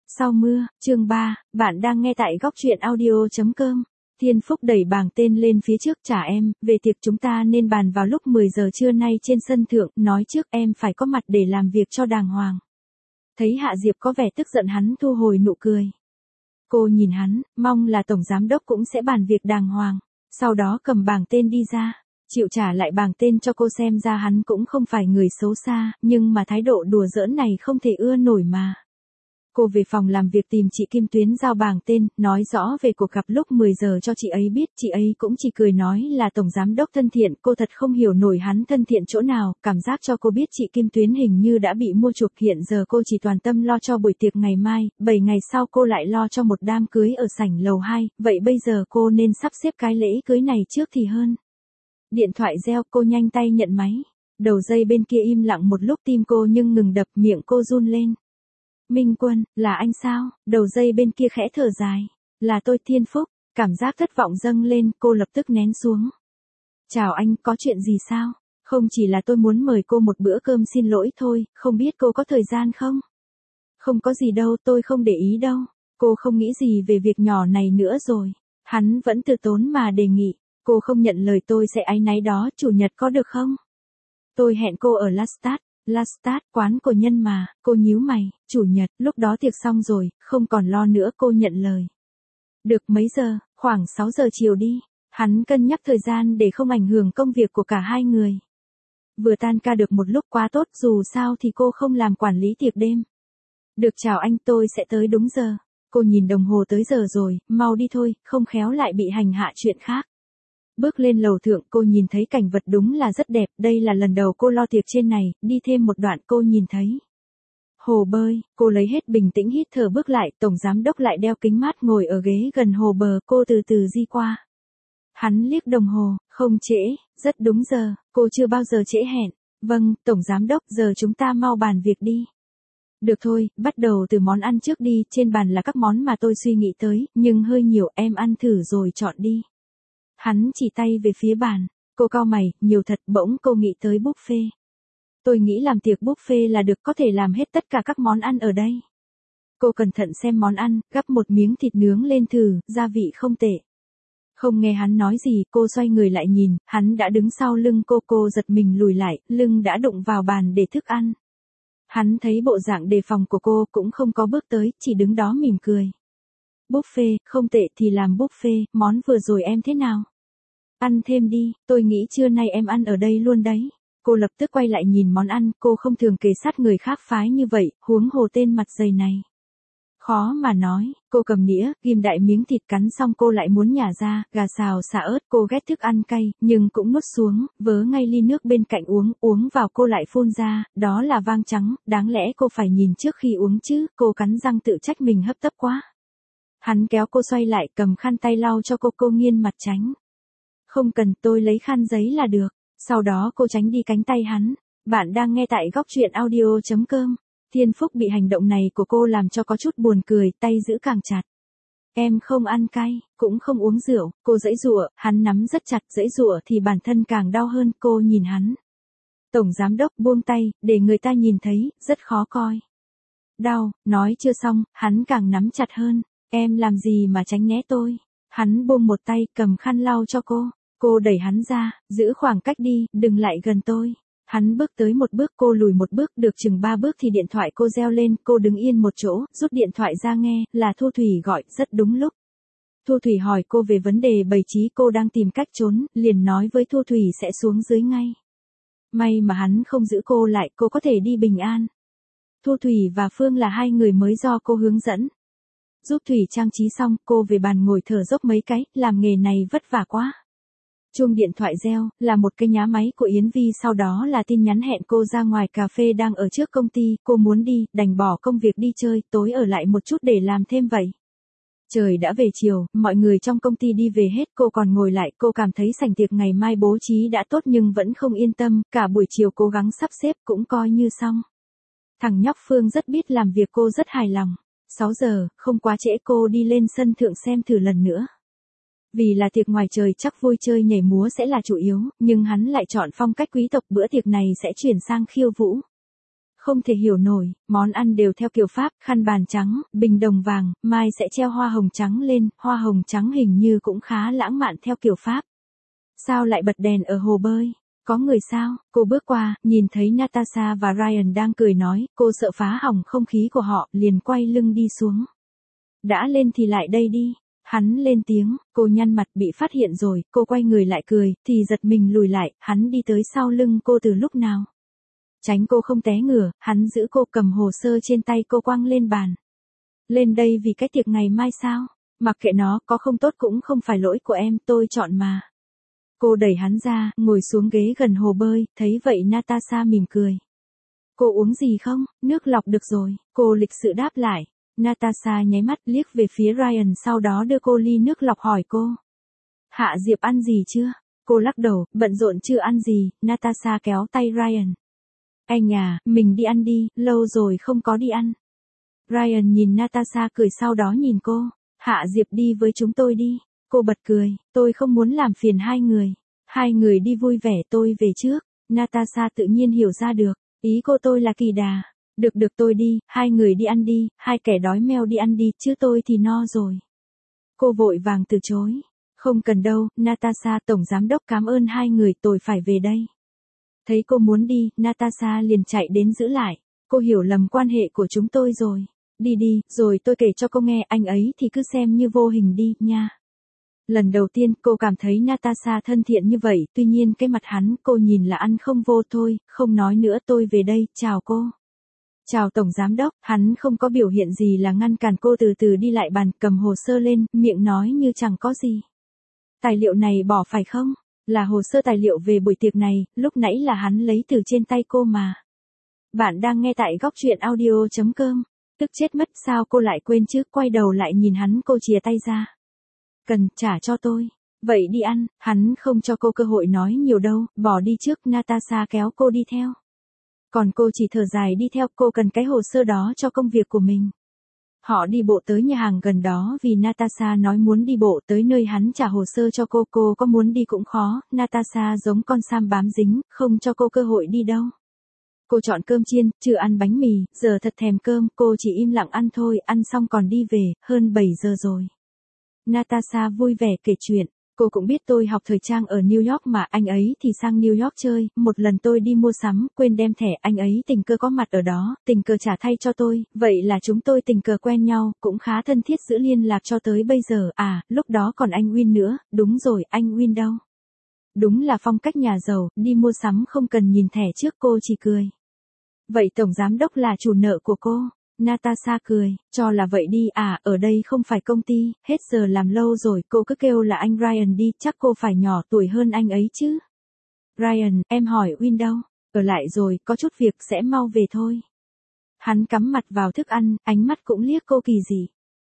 Sau mưa, chương 3, bạn đang nghe tại góc truyện audio.com. Thiên Phúc đẩy bảng tên lên phía trước, trả em, về tiệc chúng ta nên bàn vào lúc 10 giờ trưa nay trên sân thượng, nói trước em phải có mặt để làm việc cho đàng hoàng. Thấy Hạ Diệp có vẻ tức giận, hắn thu hồi nụ cười. Cô nhìn hắn, mong là tổng giám đốc cũng sẽ bàn việc đàng hoàng, sau đó cầm bảng tên đi ra. Chịu trả lại bảng tên cho cô, xem ra hắn cũng không phải người xấu xa, nhưng mà thái độ đùa giỡn này không thể ưa nổi mà. Cô về phòng làm việc tìm chị Kim Tuyến giao bảng tên, nói rõ về cuộc gặp lúc 10 giờ cho chị ấy biết, chị ấy cũng chỉ cười nói là tổng giám đốc thân thiện, cô thật không hiểu nổi hắn thân thiện chỗ nào, cảm giác cho cô biết chị Kim Tuyến hình như đã bị mua chuộc, hiện giờ cô chỉ toàn tâm lo cho buổi tiệc ngày mai, 7 ngày sau cô lại lo cho một đám cưới ở sảnh lầu 2, vậy bây giờ cô nên sắp xếp cái lễ cưới này trước thì hơn. Điện thoại reo, cô nhanh tay nhận máy, đầu dây bên kia im lặng một lúc, tim cô nhưng ngừng đập, miệng cô run lên. Minh Quân, là anh sao? Đầu dây bên kia khẽ thở dài. Là tôi, Thiên Phúc. Cảm giác thất vọng dâng lên, cô lập tức nén xuống. Chào anh, có chuyện gì sao? Không, chỉ là tôi muốn mời cô một bữa cơm xin lỗi thôi, không biết cô có thời gian không? Không có gì đâu, tôi không để ý đâu. Cô không nghĩ gì về việc nhỏ này nữa rồi. Hắn vẫn từ tốn mà đề nghị. Cô không nhận lời tôi sẽ áy náy đó, chủ nhật có được không? Tôi hẹn cô ở Lastat. Lastat, quán của Nhân mà, cô nhíu mày, chủ nhật, lúc đó tiệc xong rồi, không còn lo nữa, cô nhận lời. Được, mấy giờ? Khoảng 6 giờ chiều đi. Hắn cân nhắc thời gian để không ảnh hưởng công việc của cả hai người. Vừa tan ca được một lúc, quá tốt, dù sao thì cô không làm quản lý tiệc đêm. Được, chào anh, tôi sẽ tới đúng giờ. Cô nhìn đồng hồ, tới giờ rồi, mau đi thôi, không khéo lại bị hành hạ chuyện khác. Bước lên lầu thượng, cô nhìn thấy cảnh vật đúng là rất đẹp, đây là lần đầu cô lo tiệc trên này, đi thêm một đoạn cô nhìn thấy hồ bơi, cô lấy hết bình tĩnh hít thở bước lại, tổng giám đốc lại đeo kính mát ngồi ở ghế gần hồ bờ, cô từ từ di qua. Hắn liếc đồng hồ, không trễ, rất đúng giờ, cô chưa bao giờ trễ hẹn. Vâng, tổng giám đốc, giờ chúng ta mau bàn việc đi. Được thôi, bắt đầu từ món ăn trước đi, trên bàn là các món mà tôi suy nghĩ tới, nhưng hơi nhiều, em ăn thử rồi chọn đi. Hắn chỉ tay về phía bàn, cô cau mày, nhiều thật, bỗng cô nghĩ tới buffet. Tôi nghĩ làm tiệc buffet là được, có thể làm hết tất cả các món ăn ở đây. Cô cẩn thận xem món ăn, gắp một miếng thịt nướng lên thử, gia vị không tệ. Không nghe hắn nói gì, cô xoay người lại nhìn, hắn đã đứng sau lưng cô giật mình lùi lại, lưng đã đụng vào bàn để thức ăn. Hắn thấy bộ dạng đề phòng của cô cũng không có bước tới, chỉ đứng đó mỉm cười. Buffet, không tệ thì làm buffet, món vừa rồi em thế nào? Ăn thêm đi, tôi nghĩ trưa nay em ăn ở đây luôn đấy. Cô lập tức quay lại nhìn món ăn, cô không thường kề sát người khác phái như vậy, huống hồ tên mặt dày này. Khó mà nói, cô cầm nĩa, ghim đại miếng thịt, cắn xong cô lại muốn nhả ra, gà xào xả ớt, cô ghét thức ăn cay, nhưng cũng nuốt xuống, vớ ngay ly nước bên cạnh uống vào cô lại phun ra, đó là vang trắng, đáng lẽ cô phải nhìn trước khi uống chứ, cô cắn răng tự trách mình hấp tấp quá. Hắn kéo cô xoay lại, cầm khăn tay lau cho cô nghiêng mặt tránh. Không cần, tôi lấy khăn giấy là được. Sau đó cô tránh đi cánh tay hắn. Bạn đang nghe tại góc truyện audio.com. Thiên Phúc bị hành động này của cô làm cho có chút buồn cười, tay giữ càng chặt. Em không ăn cay, cũng không uống rượu, cô giãy giụa, hắn nắm rất chặt, giãy giụa thì bản thân càng đau hơn, cô nhìn hắn. Tổng giám đốc buông tay, để người ta nhìn thấy, rất khó coi. Đau, nói chưa xong, hắn càng nắm chặt hơn. Em làm gì mà tránh né tôi? Hắn buông một tay, cầm khăn lau cho cô. Cô đẩy hắn ra, giữ khoảng cách đi, đừng lại gần tôi. Hắn bước tới một bước, cô lùi một bước, được chừng 3 bước thì điện thoại cô reo lên, cô đứng yên một chỗ, rút điện thoại ra nghe, là Thu Thủy gọi, rất đúng lúc. Thu Thủy hỏi cô về vấn đề bày trí, cô đang tìm cách trốn, liền nói với Thu Thủy sẽ xuống dưới ngay. May mà hắn không giữ cô lại, cô có thể đi bình an. Thu Thủy và Phương là hai người mới do cô hướng dẫn. Giúp Thủy trang trí xong, cô về bàn ngồi thở dốc mấy cái, làm nghề này vất vả quá. Chuông điện thoại reo, là một cái nhá máy của Yến Vi, sau đó là tin nhắn hẹn cô ra ngoài cà phê đang ở trước công ty, cô muốn đi, đành bỏ công việc đi chơi, tối ở lại một chút để làm thêm vậy. Trời đã về chiều, mọi người trong công ty đi về hết, cô còn ngồi lại, cô cảm thấy sảnh tiệc ngày mai bố trí đã tốt nhưng vẫn không yên tâm, cả buổi chiều cố gắng sắp xếp cũng coi như xong. Thằng nhóc Phương rất biết làm việc, cô rất hài lòng. 6 giờ, không quá trễ, cô đi lên sân thượng xem thử lần nữa. Vì là tiệc ngoài trời chắc vui chơi nhảy múa sẽ là chủ yếu, nhưng hắn lại chọn phong cách quý tộc, bữa tiệc này sẽ chuyển sang khiêu vũ. Không thể hiểu nổi, món ăn đều theo kiểu Pháp, khăn bàn trắng, bình đồng vàng, mai sẽ treo hoa hồng trắng lên, hoa hồng trắng hình như cũng khá lãng mạn theo kiểu Pháp. Sao lại bật đèn ở hồ bơi? Có người sao? Cô bước qua, nhìn thấy Natasha và Ryan đang cười nói, cô sợ phá hỏng không khí của họ, liền quay lưng đi xuống. Đã lên thì lại đây đi. Hắn lên tiếng, cô nhăn mặt bị phát hiện rồi, cô quay người lại cười, thì giật mình lùi lại, hắn đi tới sau lưng cô từ lúc nào. Tránh cô không té ngửa, hắn giữ cô cầm hồ sơ trên tay cô quăng lên bàn. Lên đây vì cái tiệc ngày mai sao? Mặc kệ nó, có không tốt cũng không phải lỗi của em, tôi chọn mà. Cô đẩy hắn ra, ngồi xuống ghế gần hồ bơi, thấy vậy Natasha mỉm cười. Cô uống gì không? Nước lọc được rồi, cô lịch sự đáp lại. Natasha nháy mắt liếc về phía Ryan sau đó đưa cô ly nước lọc hỏi cô. Hạ Diệp ăn gì chưa? Cô lắc đầu, bận rộn chưa ăn gì, Natasha kéo tay Ryan. Anh à, mình đi ăn đi, lâu rồi không có đi ăn. Ryan nhìn Natasha cười sau đó nhìn cô. Hạ Diệp đi với chúng tôi đi. Cô bật cười, tôi không muốn làm phiền hai người. Hai người đi vui vẻ tôi về trước. Natasha tự nhiên hiểu ra được, ý cô tôi là kỳ đà. Được tôi đi, hai người đi ăn đi, hai kẻ đói meo đi ăn đi, chứ tôi thì no rồi. Cô vội vàng từ chối. Không cần đâu, Natasha tổng giám đốc cảm ơn hai người tôi phải về đây. Thấy cô muốn đi, Natasha liền chạy đến giữ lại. Cô hiểu lầm quan hệ của chúng tôi rồi. Đi đi, rồi tôi kể cho cô nghe, anh ấy thì cứ xem như vô hình đi, nha. Lần đầu tiên cô cảm thấy Natasha thân thiện như vậy, tuy nhiên cái mặt hắn cô nhìn là ăn không vô thôi, không nói nữa tôi về đây, chào cô. Chào tổng giám đốc, hắn không có biểu hiện gì là ngăn cản cô từ từ đi lại bàn, cầm hồ sơ lên, miệng nói như chẳng có gì. Tài liệu này bỏ phải không? Là hồ sơ tài liệu về buổi tiệc này, lúc nãy là hắn lấy từ trên tay cô mà. Bạn đang nghe tại góc truyện audio.com. Tức chết mất sao cô lại quên chứ, quay đầu lại nhìn hắn cô chìa tay ra. Cần, trả cho tôi. Vậy đi ăn, hắn không cho cô cơ hội nói nhiều đâu, bỏ đi trước, Natasha kéo cô đi theo. Còn cô chỉ thở dài đi theo, cô cần cái hồ sơ đó cho công việc của mình. Họ đi bộ tới nhà hàng gần đó vì Natasha nói muốn đi bộ tới nơi hắn trả hồ sơ cho cô có muốn đi cũng khó, Natasha giống con sam bám dính, không cho cô cơ hội đi đâu. Cô chọn cơm chiên, chưa ăn bánh mì, giờ thật thèm cơm, cô chỉ im lặng ăn thôi, ăn xong còn đi về, hơn 7 giờ rồi. Natasha vui vẻ kể chuyện, cô cũng biết tôi học thời trang ở New York mà, anh ấy thì sang New York chơi, một lần tôi đi mua sắm, quên đem thẻ, anh ấy tình cờ có mặt ở đó, tình cờ trả thay cho tôi, vậy là chúng tôi tình cờ quen nhau, cũng khá thân thiết giữ liên lạc cho tới bây giờ, à, lúc đó còn anh Win nữa, đúng rồi, anh Win đâu? Đúng là phong cách nhà giàu, đi mua sắm không cần nhìn thẻ trước, cô chỉ cười. Vậy tổng giám đốc là chủ nợ của cô? Natasha cười, cho là vậy đi à, ở đây không phải công ty, hết giờ làm lâu rồi, cô cứ kêu là anh Ryan đi, chắc cô phải nhỏ tuổi hơn anh ấy chứ. Ryan, em hỏi Win đâu? Ở lại rồi, có chút việc sẽ mau về thôi. Hắn cắm mặt vào thức ăn, ánh mắt cũng liếc cô kỳ dị.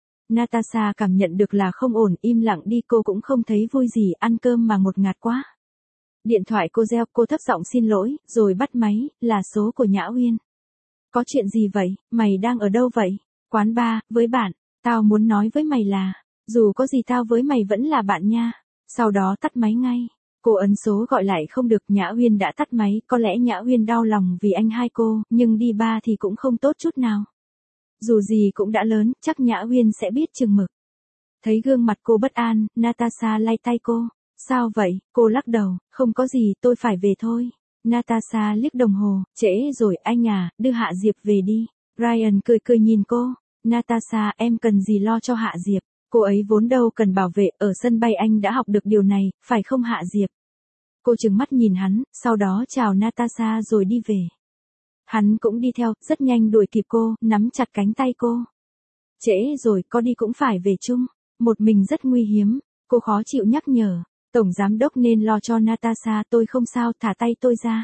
Natasha cảm nhận được là không ổn, im lặng đi, cô cũng không thấy vui gì, ăn cơm mà ngột ngạt quá. Điện thoại cô reo, cô thấp giọng xin lỗi, rồi bắt máy, là số của Nhã Uyên. Có chuyện gì vậy, mày đang ở đâu vậy? Quán bar, với bạn, tao muốn nói với mày là, dù có gì tao với mày vẫn là bạn nha. Sau đó tắt máy ngay. Cô ấn số gọi lại không được, Nhã Uyên đã tắt máy, có lẽ Nhã Uyên đau lòng vì anh hai cô, nhưng đi bar thì cũng không tốt chút nào. Dù gì cũng đã lớn, chắc Nhã Uyên sẽ biết chừng mực. Thấy gương mặt cô bất an, Natasha lay tay cô. Sao vậy? Cô lắc đầu, không có gì, tôi phải về thôi. Natasha liếc đồng hồ, trễ rồi anh à, đưa Hạ Diệp về đi. Ryan cười cười nhìn cô. Natasha, em cần gì lo cho Hạ Diệp, cô ấy vốn đâu cần bảo vệ, ở sân bay anh đã học được điều này, phải không Hạ Diệp? Cô trừng mắt nhìn hắn, sau đó chào Natasha rồi đi về. Hắn cũng đi theo, rất nhanh đuổi kịp cô, nắm chặt cánh tay cô. Trễ rồi, có đi cũng phải về chung, một mình rất nguy hiểm, cô khó chịu nhắc nhở. Tổng giám đốc nên lo cho Natasha, tôi không sao, thả tay tôi ra.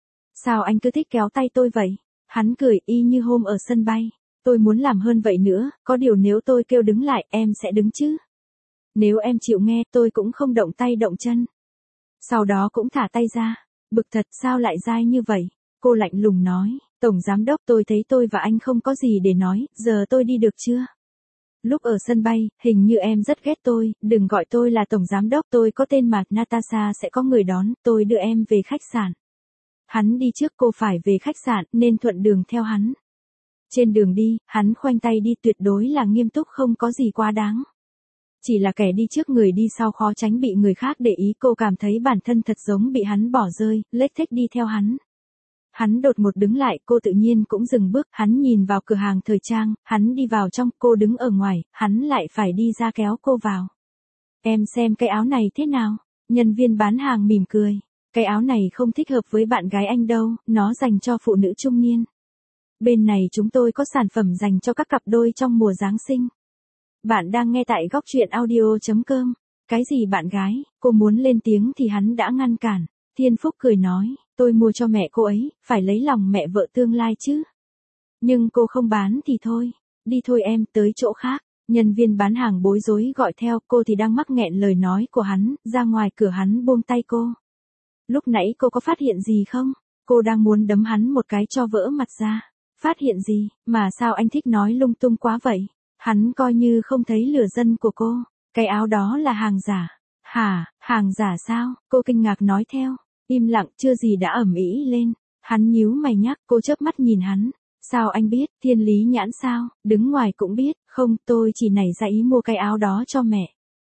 Sao anh cứ thích kéo tay tôi vậy? Hắn cười y như hôm ở sân bay. Tôi muốn làm hơn vậy nữa, có điều nếu tôi kêu đứng lại, em sẽ đứng chứ? Nếu em chịu nghe, tôi cũng không động tay động chân. Sau đó cũng thả tay ra. Bực thật, sao lại dai như vậy? Cô lạnh lùng nói, Tổng giám đốc, tôi thấy tôi và anh không có gì để nói, giờ tôi đi được chưa? Lúc ở sân bay, hình như em rất ghét tôi, đừng gọi tôi là tổng giám đốc, tôi có tên mà, Natasha sẽ có người đón, tôi đưa em về khách sạn. Hắn đi trước, cô phải về khách sạn nên thuận đường theo hắn. Trên đường đi, hắn khoanh tay đi, tuyệt đối là nghiêm túc, không có gì quá đáng. Chỉ là kẻ đi trước người đi sau khó tránh bị người khác để ý, cô cảm thấy bản thân thật giống bị hắn bỏ rơi, lếch thếch đi theo hắn. Hắn đột ngột đứng lại, cô tự nhiên cũng dừng bước, hắn nhìn vào cửa hàng thời trang, hắn đi vào trong, cô đứng ở ngoài, hắn lại phải đi ra kéo cô vào. Em xem cái áo này thế nào? Nhân viên bán hàng mỉm cười. Cái áo này không thích hợp với bạn gái anh đâu, nó dành cho phụ nữ trung niên. Bên này chúng tôi có sản phẩm dành cho các cặp đôi trong mùa Giáng sinh. Bạn đang nghe tại góc truyện audio.com. Cái gì bạn gái? Cô muốn lên tiếng thì hắn đã ngăn cản. Thiên Phúc cười nói, tôi mua cho mẹ cô ấy, phải lấy lòng mẹ vợ tương lai chứ. Nhưng cô không bán thì thôi. Đi thôi em, tới chỗ khác. Nhân viên bán hàng bối rối gọi theo, cô thì đang mắc nghẹn lời nói của hắn, ra ngoài cửa hắn buông tay cô. Lúc nãy cô có phát hiện gì không? Cô đang muốn đấm hắn một cái cho vỡ mặt ra. Phát hiện gì, mà sao anh thích nói lung tung quá vậy? Hắn coi như không thấy lửa dân của cô. Cái áo đó là hàng giả. Hả, hàng giả sao? Cô kinh ngạc nói theo. Im lặng, chưa gì đã ầm ĩ lên. Hắn nhíu mày nhắc, cô chớp mắt nhìn hắn. Sao anh biết, Thiên Lý Nhãn sao? Đứng ngoài cũng biết, không, tôi chỉ nảy ra ý mua cái áo đó cho mẹ.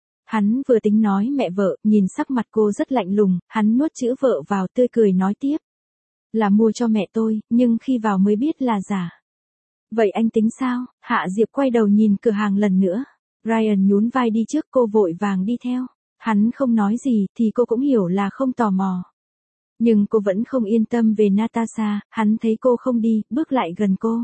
Hắn vừa tính nói mẹ vợ, nhìn sắc mặt cô rất lạnh lùng, hắn nuốt chữ vợ vào, tươi cười nói tiếp. Là mua cho mẹ tôi, nhưng khi vào mới biết là giả. Vậy anh tính sao? Hạ Diệp quay đầu nhìn cửa hàng lần nữa. Ryan nhún vai đi trước, cô vội vàng đi theo. Hắn không nói gì thì cô cũng hiểu là không tò mò. Nhưng cô vẫn không yên tâm về Natasha, hắn thấy cô không đi, bước lại gần cô.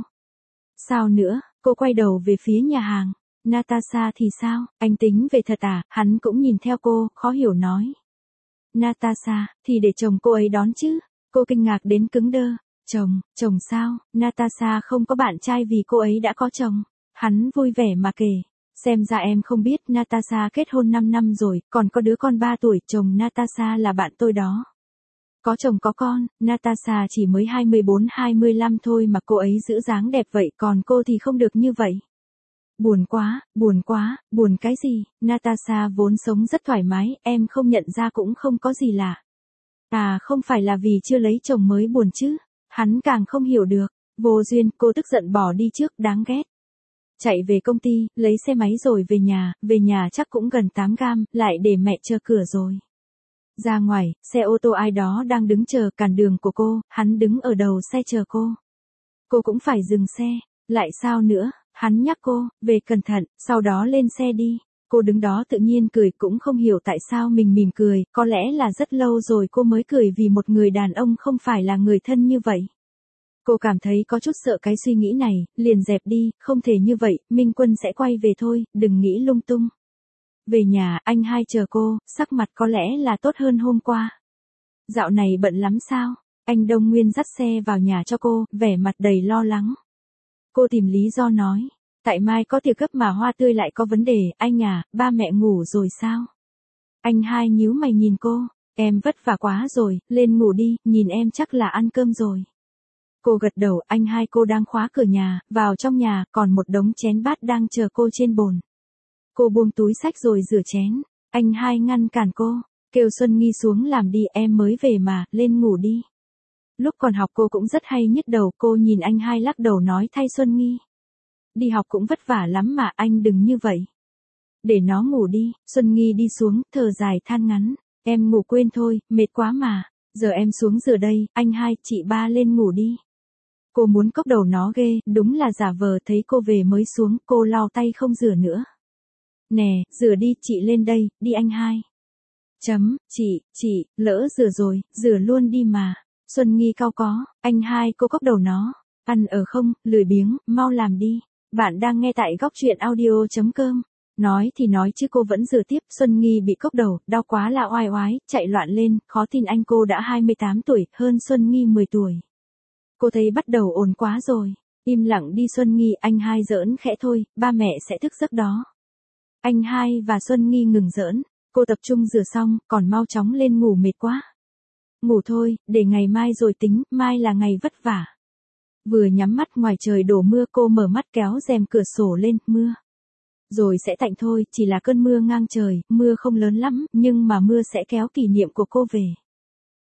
Sao nữa? Cô quay đầu về phía nhà hàng. Natasha thì sao? Anh tính về thật à? Hắn cũng nhìn theo cô, khó hiểu nói. Natasha, thì để chồng cô ấy đón chứ. Cô kinh ngạc đến cứng đơ. Chồng sao? Natasha không có bạn trai vì cô ấy đã có chồng. Hắn vui vẻ mà kể. Xem ra em không biết, Natasha kết hôn 5 năm rồi, còn có đứa con 3 tuổi, chồng Natasha là bạn tôi đó. Có chồng có con, Natasha chỉ mới 24-25 thôi mà cô ấy giữ dáng đẹp vậy, còn cô thì không được như vậy. Buồn quá, buồn cái gì? Natasha vốn sống rất thoải mái, em không nhận ra cũng không có gì lạ. À, không phải là vì chưa lấy chồng mới buồn chứ? Hắn càng không hiểu được. Vô duyên, cô tức giận bỏ đi trước, đáng ghét. Chạy về công ty, lấy xe máy rồi về nhà chắc cũng gần 8 gam, lại để mẹ chờ cửa rồi. Ra ngoài, xe ô tô ai đó đang đứng chờ cản đường của cô, hắn đứng ở đầu xe chờ cô. Cô cũng phải dừng xe, lại sao nữa, hắn nhắc cô, về cẩn thận, sau đó lên xe đi. Cô đứng đó tự nhiên cười, cũng không hiểu tại sao mình mỉm cười, có lẽ là rất lâu rồi cô mới cười vì một người đàn ông không phải là người thân như vậy. Cô cảm thấy có chút sợ cái suy nghĩ này, liền dẹp đi, không thể như vậy, Minh Quân sẽ quay về thôi, đừng nghĩ lung tung. Về nhà, anh hai chờ cô, sắc mặt có lẽ là tốt hơn hôm qua. Dạo này bận lắm sao? Anh Đông Nguyên dắt xe vào nhà cho cô, vẻ mặt đầy lo lắng. Cô tìm lý do nói, tại mai có tiệc gấp mà Hoa Tươi lại có vấn đề, anh à, ba mẹ ngủ rồi sao? Anh hai nhíu mày nhìn cô, em vất vả quá rồi, lên ngủ đi, nhìn em chắc là ăn cơm rồi. Cô gật đầu, anh hai cô đang khóa cửa nhà, vào trong nhà, còn một đống chén bát đang chờ cô trên bồn. Cô buông túi xách rồi rửa chén, anh hai ngăn cản cô, kêu Xuân Nghi xuống làm đi, em mới về mà, lên ngủ đi. Lúc còn học cô cũng rất hay nhức đầu, cô nhìn anh hai lắc đầu nói thay Xuân Nghi. Đi học cũng vất vả lắm mà, anh đừng như vậy. Để nó ngủ đi, Xuân Nghi đi xuống, thở dài than ngắn, em ngủ quên thôi, mệt quá mà, giờ em xuống rửa đây, anh hai, chị ba lên ngủ đi. Cô muốn cốc đầu nó ghê, đúng là giả vờ, thấy cô về mới xuống, cô lau tay không rửa nữa. Nè, rửa đi, chị lên đây, đi anh hai. Chị, lỡ rửa rồi, rửa luôn đi mà. Xuân Nghi cau có, anh hai cô cốc đầu nó. Ăn ở không, lười biếng, mau làm đi. Bạn đang nghe tại góc truyện audio.com. Nói thì nói chứ cô vẫn rửa tiếp, Xuân Nghi bị cốc đầu, đau quá là oai oái, chạy loạn lên, khó tin anh cô đã 28 tuổi, hơn Xuân Nghi 10 tuổi. Cô thấy bắt đầu ồn quá rồi. Im lặng đi Xuân Nghi, anh hai giỡn khẽ thôi, ba mẹ sẽ thức giấc đó. Anh hai và Xuân Nghi ngừng giỡn, cô tập trung rửa xong, còn mau chóng lên ngủ mệt quá. Ngủ thôi, để ngày mai rồi tính, mai là ngày vất vả. Vừa nhắm mắt ngoài trời đổ mưa cô mở mắt kéo rèm cửa sổ lên, mưa. Rồi sẽ tạnh thôi, chỉ là cơn mưa ngang trời, mưa không lớn lắm, nhưng mà mưa sẽ kéo kỷ niệm của cô về.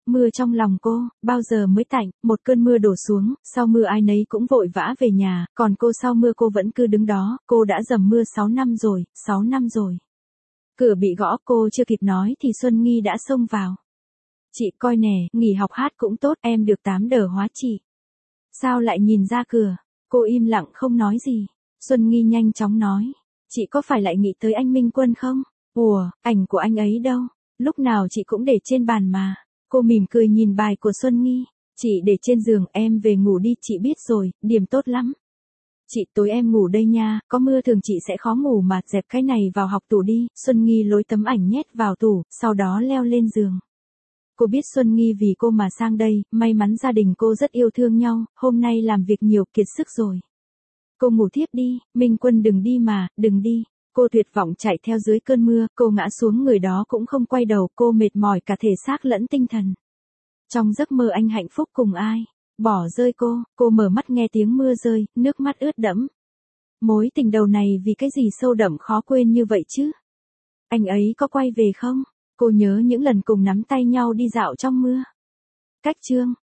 mưa trong lòng cô, bao giờ mới tạnh, một cơn mưa đổ xuống, sau mưa ai nấy cũng vội vã về nhà, còn cô sau mưa cô vẫn cứ đứng đó, cô đã dầm mưa 6 năm rồi, 6 năm rồi. Cửa bị gõ, cô chưa kịp nói thì Xuân Nghi đã xông vào. Chị coi nè, nghỉ học hát cũng tốt, em được 8 đờ hóa chị. Sao lại nhìn ra cửa? Cô im lặng không nói gì. Xuân Nghi nhanh chóng nói. Chị có phải lại nghĩ tới anh Minh Quân không? Ủa, ảnh của anh ấy đâu? Lúc nào chị cũng để trên bàn mà. Cô mỉm cười nhìn bài của Xuân Nghi. Chị để trên giường, em về ngủ đi, chị biết rồi, điểm tốt lắm. Chị, tối em ngủ đây nha, có mưa thường chị sẽ khó ngủ mà, dẹp cái này vào học tủ đi. Xuân Nghi lôi tấm ảnh nhét vào tủ, sau đó leo lên giường. Cô biết Xuân Nghi vì cô mà sang đây, may mắn gia đình cô rất yêu thương nhau, hôm nay làm việc nhiều kiệt sức rồi. Cô ngủ thiếp đi, Minh Quân đừng đi mà, đừng đi. Cô tuyệt vọng chạy theo dưới cơn mưa, cô ngã xuống, người đó cũng không quay đầu, cô mệt mỏi cả thể xác lẫn tinh thần. Trong giấc mơ anh hạnh phúc cùng ai? Bỏ rơi cô mở mắt nghe tiếng mưa rơi, nước mắt ướt đẫm. Mối tình đầu này vì cái gì sâu đậm khó quên như vậy chứ? Anh ấy có quay về không? Cô nhớ những lần cùng nắm tay nhau đi dạo trong mưa. Cách chương